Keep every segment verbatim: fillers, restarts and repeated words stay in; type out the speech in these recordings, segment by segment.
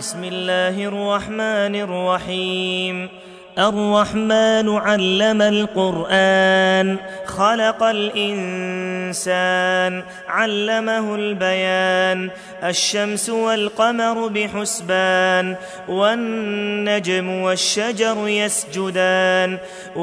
بسم الله الرحمن الرحيم. الرحمن علم القرآن، خلق الإنسان، علمه البيان. الشمس والقمر بحسبان، والنجم والشجر يسجدان.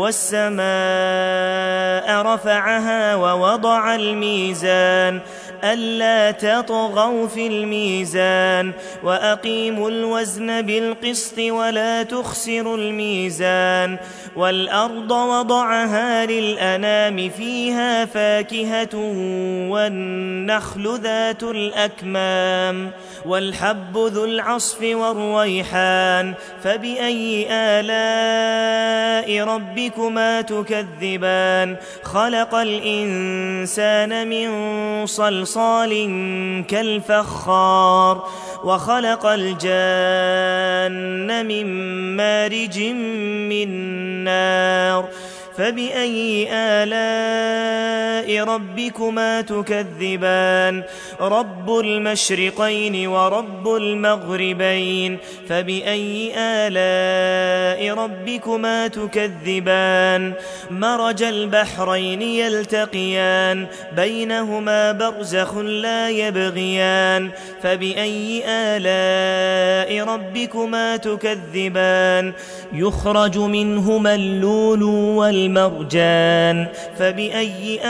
والسماء رفعها ووضع الميزان، ألا تطغوا في الميزان، وأقيموا الوزن بالقسط ولا تخسروا الميزان. والأرض وضعها للأنام، فيها فاكهة والنخل ذات الأكمام، والحب ذو العصف والريحان. فبأي آلاء ربكما تكذبان؟ خلق الإنسان من صلصال كالفخار، وخلق الجان من مارج من نار. فبأي آلاء ربكما تكذبان؟ رب المشرقين ورب المغربين. فبأي آلاء ربكما تكذبان؟ مرج البحرين يلتقيان، بينهما برزخ لا يبغيان. فبأي آلاء ربكما تكذبان؟ يخرج منهما اللؤلؤ والمرجان. فبأي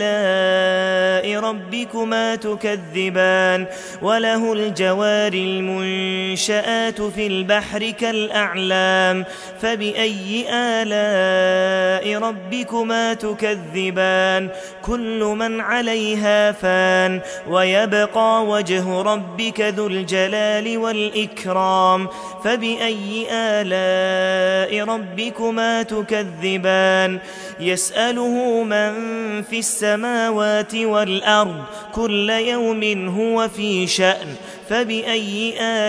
آلاء ربكما تكذبان؟ وله الجوار المنشآت في البحر كالأعلام. فبأي آلاء ربكما تكذبان؟ كل من عليها فان، ويبقى وجه ربك ذو الجلال والإكرام. فبأي آلاء ربكما تكذبان؟ يسأله من في السماوات والأرض، كل يوم هو في شأن. فبأي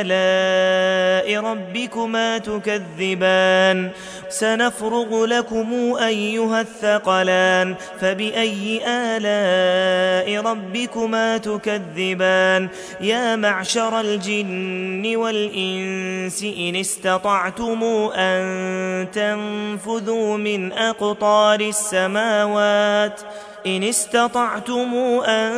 آلاء ربكما تكذبان؟ سنفرغ لكم أيها الثقلان. فبأي آلاء ربكما تكذبان؟ يا معشر الجن والإنس إن استطعتم أن تنفذوا من أقطار السماوات إن استطعتم أن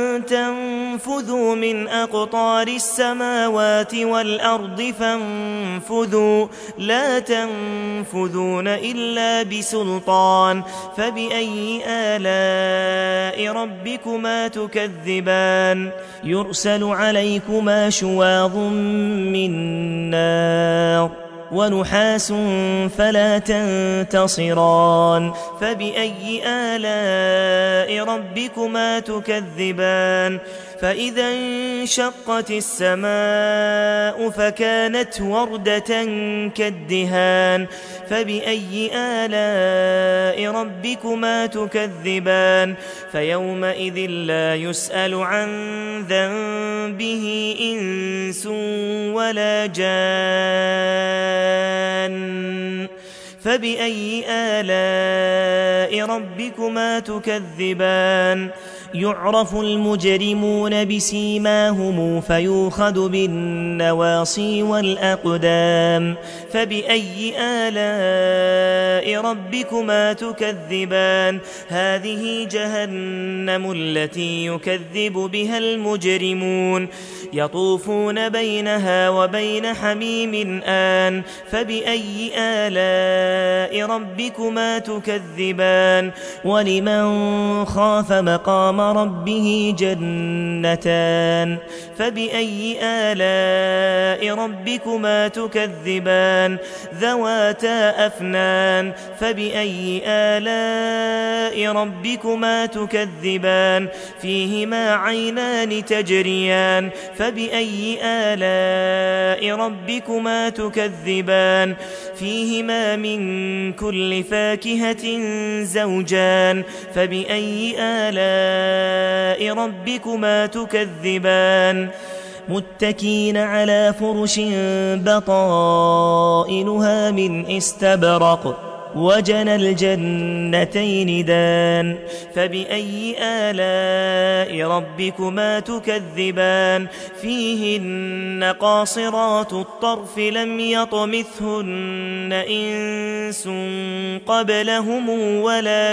تنفذوا من أقطار السماوات والأرض فانفذوا، لا تنفذون إلا بسلطان. فبأي آلاء ربكما تكذبان؟ يرسل عليكما شواظ من نار، ونحاس فلا تنتصران. فبأي آلاء ربكما تكذبان؟ فإذا انشقت السماء فكانت وردة كالدهان. فبأي آلاء ربكما تكذبان؟ فيومئذ لا يسأل عن ذنبه إنس ولا جان. فبأي آلاء ربكما تكذبان؟ يعرف المجرمون بسيماهم فيؤخذ بالنواصي والأقدام. فبأي آلاء ربكما تكذبان؟ هذه جهنم التي يكذب بها المجرمون، يطوفون بينها وبين حميم آن. فبأي آلاء ربكما تكذبان؟ ولمن خاف مقام ربه جنتان. فبأي آلاء ربكما تكذبان؟ ذواتا أفنان. فبأي آلاء ربكما تكذبان؟ فيهما عينان تجريان. فبأي آلاء ربكما تكذبان؟ فيهما من كل فاكهة زوجان. فبأي آلاء ربكما تكذبان؟ متكين على فرش بطائنها من استبرق، وجنى الجنتين دان فبأي آلاء ربكما تكذبان فيهن قاصرات الطرف لم يطمثهن إنس قبلهم ولا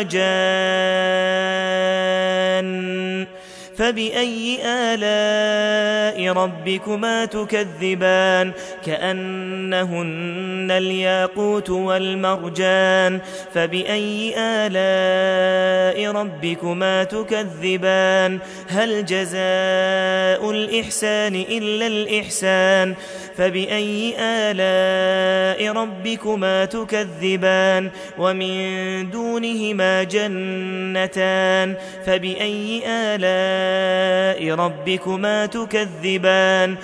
جان فبأي آلاء ربكما تكذبان كأنهن الياقوت والمرجان فبأي آلاء ربكما تكذبان هل جزاء الإحسان إلا الإحسان فبأي آلاء ربكما تكذبان ومن دونهما جنتان فبأي آلاء ربكما تكذبان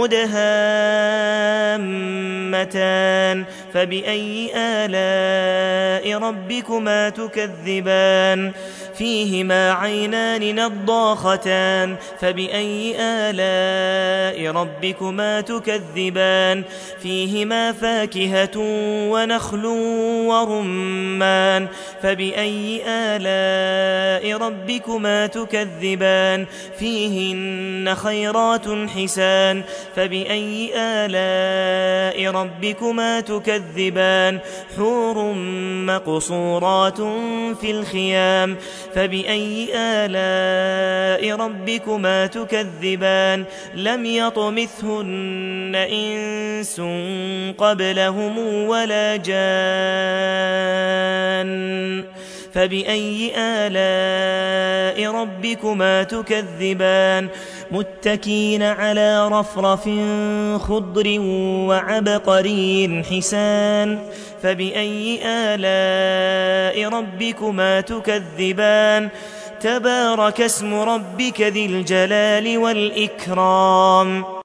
مدهامتان فبأي آلاء ربكما تكذبان فيهما عينان نضاختان فبأي آلاء ربكما تكذبان فيهما فاكهة ونخل ورمان فبأي آلاء ربكما تكذبان فيهن خيرات حسان فبأي آلاء ربكما تكذبان حور مقصورات في الخيام فبأي آلاء ربكما تكذبان لم يطمثهن إنس قبلهم ولا جان فبأي آلاء ربكما تكذبان متكين على رفرف خضر وعبقري حسان فبأي آلاء ربكما تكذبان تبارك اسم ربك ذي الجلال والإكرام